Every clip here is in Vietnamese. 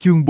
Chương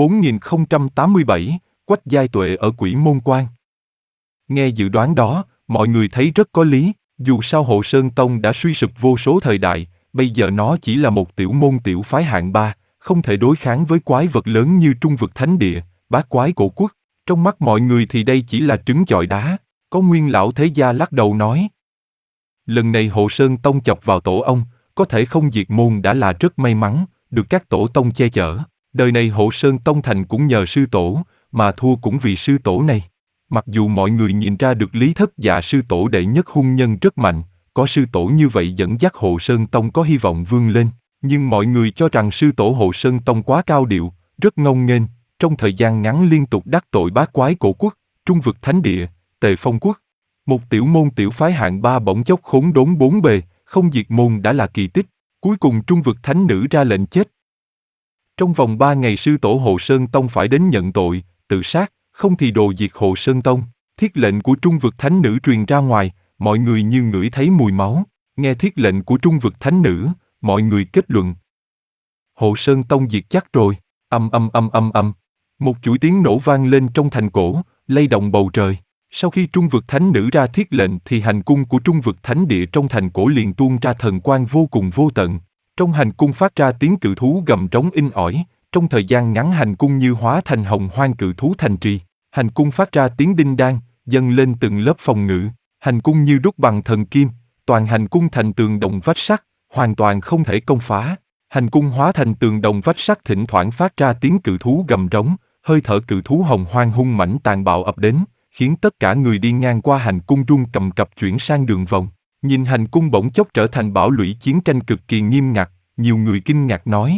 4087, Quách Giai Tuệ ở Quỷ Môn Quan. Nghe dự đoán đó, mọi người thấy rất có lý, dù sao Hộ Sơn Tông đã suy sụp vô số thời đại, bây giờ nó chỉ là một tiểu môn tiểu phái hạng ba, không thể đối kháng với quái vật lớn như Trung Vực Thánh Địa, bát quái cổ quốc. Trong mắt mọi người thì đây chỉ là trứng chọi đá. Có Nguyên lão thế gia lắc đầu nói: lần này Hộ Sơn Tông chọc vào tổ ông, có thể không diệt môn đã là rất may mắn, được các tổ tông che chở. Đời này Hộ Sơn Tông thành cũng nhờ sư tổ, mà thua cũng vì sư tổ này. Mặc dù mọi người nhìn ra được Lý Thất Dạ sư tổ đệ nhất hung nhân rất mạnh, có sư tổ như vậy dẫn dắt Hộ Sơn Tông có hy vọng vươn lên, nhưng mọi người cho rằng sư tổ Hộ Sơn Tông quá cao điệu, rất ngông nghênh, trong thời gian ngắn liên tục đắc tội bát quái cổ quốc, Trung Vực Thánh Địa, Tề Phong Quốc. Một tiểu môn tiểu phái hạng ba bỗng chốc khốn đốn bốn bề, không diệt môn đã là kỳ tích. Cuối cùng Trung Vực Thánh Nữ ra lệnh chết. Trong vòng 3 ngày sư tổ Hộ Sơn Tông phải đến nhận tội, tự sát, không thì đồ diệt Hộ Sơn Tông. Thiết lệnh của Trung Vực Thánh Nữ truyền ra ngoài, mọi người như ngửi thấy mùi máu. Nghe thiết lệnh của Trung Vực Thánh Nữ, mọi người kết luận: Hộ Sơn Tông diệt chắc rồi. Âm. Một chuỗi tiếng nổ vang lên trong thành cổ, lay động bầu trời. Sau khi Trung Vực Thánh Nữ ra thiết lệnh thì hành cung của Trung Vực Thánh Địa trong thành cổ liền tuôn ra thần quang vô cùng vô tận. Trong hành cung phát ra tiếng cự thú gầm trống inh ỏi, trong thời gian ngắn hành cung như hóa thành hồng hoang cự thú thành trì. Hành cung phát ra tiếng đinh đan, dâng lên từng lớp phòng ngự. Hành cung như đúc bằng thần kim, toàn hành cung thành tường đồng vách sắt, hoàn toàn không thể công phá. Hành cung hóa thành tường đồng vách sắt thỉnh thoảng phát ra tiếng cự thú gầm trống, hơi thở cự thú hồng hoang hung mãnh tàn bạo ập đến, khiến tất cả người đi ngang qua hành cung run cầm cập chuyển sang đường vòng. Nhìn hành cung bỗng chốc trở thành bão lũy chiến tranh cực kỳ nghiêm ngặt, nhiều người kinh ngạc nói: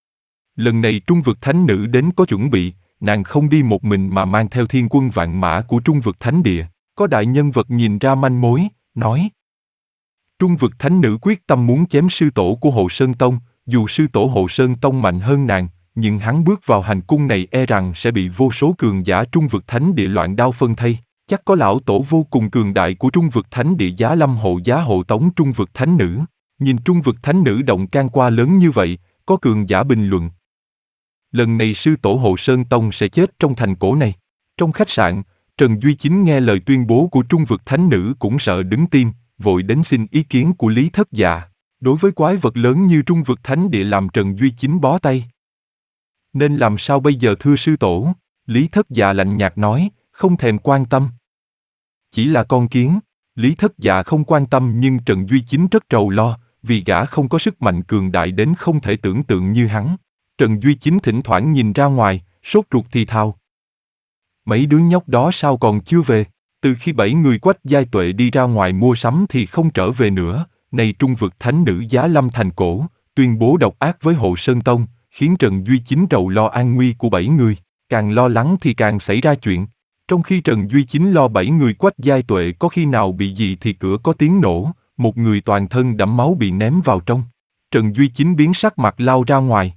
lần này Trung Vực Thánh Nữ đến có chuẩn bị, nàng không đi một mình mà mang theo thiên quân vạn mã của Trung Vực Thánh Địa. Có đại nhân vật nhìn ra manh mối, nói: Trung Vực Thánh Nữ quyết tâm muốn chém sư tổ của Hộ Sơn Tông, dù sư tổ Hộ Sơn Tông mạnh hơn nàng, nhưng hắn bước vào hành cung này e rằng sẽ bị vô số cường giả Trung Vực Thánh Địa loạn đao phân thây. Chắc có lão tổ vô cùng cường đại của Trung Vực Thánh Địa giá lâm hộ tống Trung Vực Thánh Nữ. Nhìn Trung Vực Thánh Nữ động can qua lớn như vậy, có cường giả bình luận: lần này sư tổ Hộ Sơn Tông sẽ chết trong thành cổ này. Trong khách sạn, Trần Duy Chính nghe lời tuyên bố của Trung Vực Thánh Nữ cũng sợ đứng tim, vội đến xin ý kiến của Lý Thất Dạ. Đối với quái vật lớn như Trung Vực Thánh Địa làm Trần Duy Chính bó tay. Nên làm sao bây giờ thưa sư tổ? Lý Thất Dạ lạnh nhạt nói, không thèm quan tâm. Chỉ là con kiến. Lý Thất Dạ không quan tâm nhưng Trần Duy Chính rất rầu lo, vì gã không có sức mạnh cường đại đến không thể tưởng tượng như hắn. Trần Duy Chính thỉnh thoảng nhìn ra ngoài, sốt ruột thì thào: mấy đứa nhóc đó sao còn chưa về? Từ khi 7 người Quách Giai Tuệ đi ra ngoài mua sắm thì không trở về nữa. Nay Trung Vực Thánh Nữ giá lâm thành cổ, tuyên bố độc ác với Hộ Sơn Tông, khiến Trần Duy Chính rầu lo an nguy của 7 người. Càng lo lắng thì càng xảy ra chuyện. Trong khi Trần Duy Chính lo 7 người Quách Giai Tuệ có khi nào bị gì thì cửa có tiếng nổ, một người toàn thân đẫm máu bị ném vào trong. Trần Duy Chính biến sắc mặt lao ra ngoài.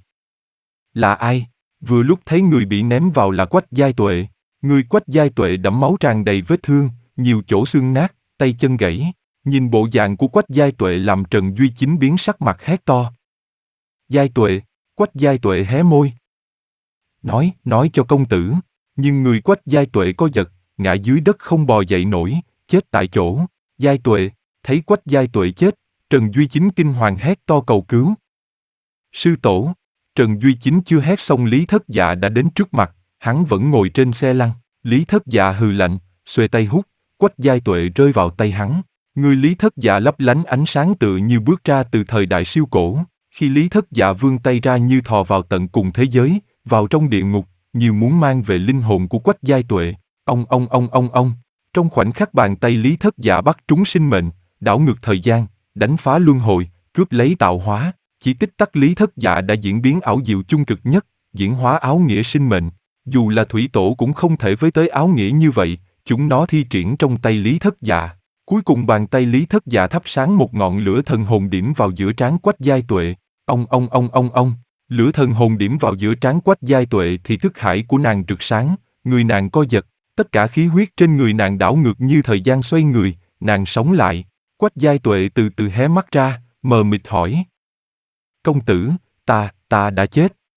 Là ai? Vừa lúc thấy người bị ném vào là Quách Giai Tuệ. Người Quách Giai Tuệ đẫm máu tràn đầy vết thương, nhiều chỗ xương nát, tay chân gãy. Nhìn bộ dạng của Quách Giai Tuệ làm Trần Duy Chính biến sắc mặt hét to. Giai Tuệ, Quách Giai Tuệ hé môi. Nói cho công tử. Nhưng người Quách Giai Tuệ có giật, ngã dưới đất không bò dậy nổi, chết tại chỗ. Giai Tuệ, thấy Quách Giai Tuệ chết, Trần Duy Chính kinh hoàng hét to cầu cứu. Sư tổ. Trần Duy Chính chưa hét xong Lý Thất Dạ đã đến trước mặt, hắn vẫn ngồi trên xe lăn. Lý Thất Dạ hừ lạnh, xuề tay hút, Quách Giai Tuệ rơi vào tay hắn. Người Lý Thất Dạ lấp lánh ánh sáng tựa như bước ra từ thời đại siêu cổ. Khi Lý Thất Dạ vươn tay ra như thò vào tận cùng thế giới, vào trong địa ngục, như muốn mang về linh hồn của Quách Giai Tuệ. Ông. Trong khoảnh khắc bàn tay Lý Thất Dạ bắt trúng sinh mệnh, đảo ngược thời gian, đánh phá luân hồi, cướp lấy tạo hóa. Chỉ tích tắc Lý Thất Dạ đã diễn biến ảo diệu chung cực nhất, diễn hóa áo nghĩa sinh mệnh. Dù là thủy tổ cũng không thể với tới áo nghĩa như vậy, chúng nó thi triển trong tay Lý Thất Dạ. Cuối cùng bàn tay Lý Thất Dạ thắp sáng một ngọn lửa thần hồn điểm vào giữa trán Quách Giai Tuệ. Ông. Lửa thần hồn điểm vào giữa trán Quách Giai Tuệ thì thức hải của nàng rực sáng, người nàng co giật, tất cả khí huyết trên người nàng đảo ngược như thời gian xoay người, nàng sống lại. Quách Giai Tuệ từ từ hé mắt ra, mờ mịt hỏi. Công tử, ta đã chết.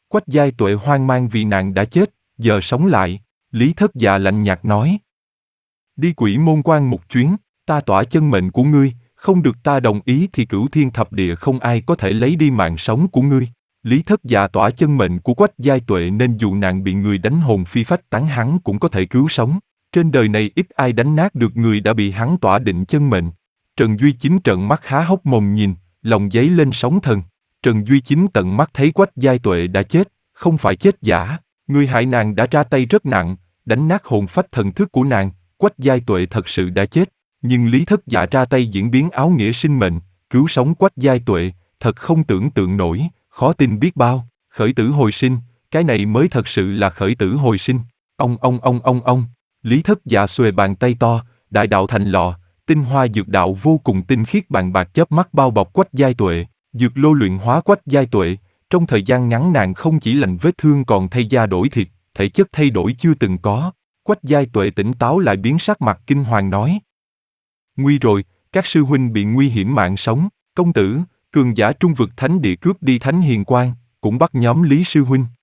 Quách Giai Tuệ hoang mang vì nàng đã chết, giờ sống lại. Lý Thất Dạ lạnh nhạt nói. Đi Quỷ Môn Quan một chuyến, ta tỏa chân mệnh của ngươi, không được ta đồng ý thì cửu thiên thập địa không ai có thể lấy đi mạng sống của ngươi. Lý Thất Dạ tỏa chân mệnh của Quách Giai Tuệ nên dù nàng bị người đánh hồn phi phách tán hắn cũng có thể cứu sống. Trên đời này ít ai đánh nát được người đã bị hắn tỏa định chân mệnh. Trần Duy Chính trợn mắt há hốc mồm nhìn, lòng dấy lên sóng thần. Trần Duy Chính tận mắt thấy Quách Giai Tuệ đã chết, không phải chết giả. Người hại nàng đã ra tay rất nặng, đánh nát hồn phách thần thức của nàng. Quách Giai Tuệ thật sự đã chết, nhưng Lý Thất Dạ ra tay diễn biến áo nghĩa sinh mệnh, cứu sống Quách Giai Tuệ, thật không tưởng tượng nổi, khó tin biết bao. Khởi tử hồi sinh, cái này mới thật sự là khởi tử hồi sinh. Ông. Lý Thất Dạ xuề bàn tay to, đại đạo thành lọ, tinh hoa dược đạo vô cùng tinh khiết bàn bạc chớp mắt bao bọc Quách Giai Tuệ, dược lô luyện hóa Quách Giai Tuệ. Trong thời gian ngắn nàng không chỉ lành vết thương còn thay da đổi thịt, thể chất thay đổi chưa từng có. Quách Giai Tuệ tỉnh táo lại biến sắc mặt kinh hoàng nói. Nguy rồi, các sư huynh bị nguy hiểm mạng sống, công tử, cường giả trung vực thánh địa cướp đi thánh hiền quang, cũng bắt nhóm Lý sư huynh.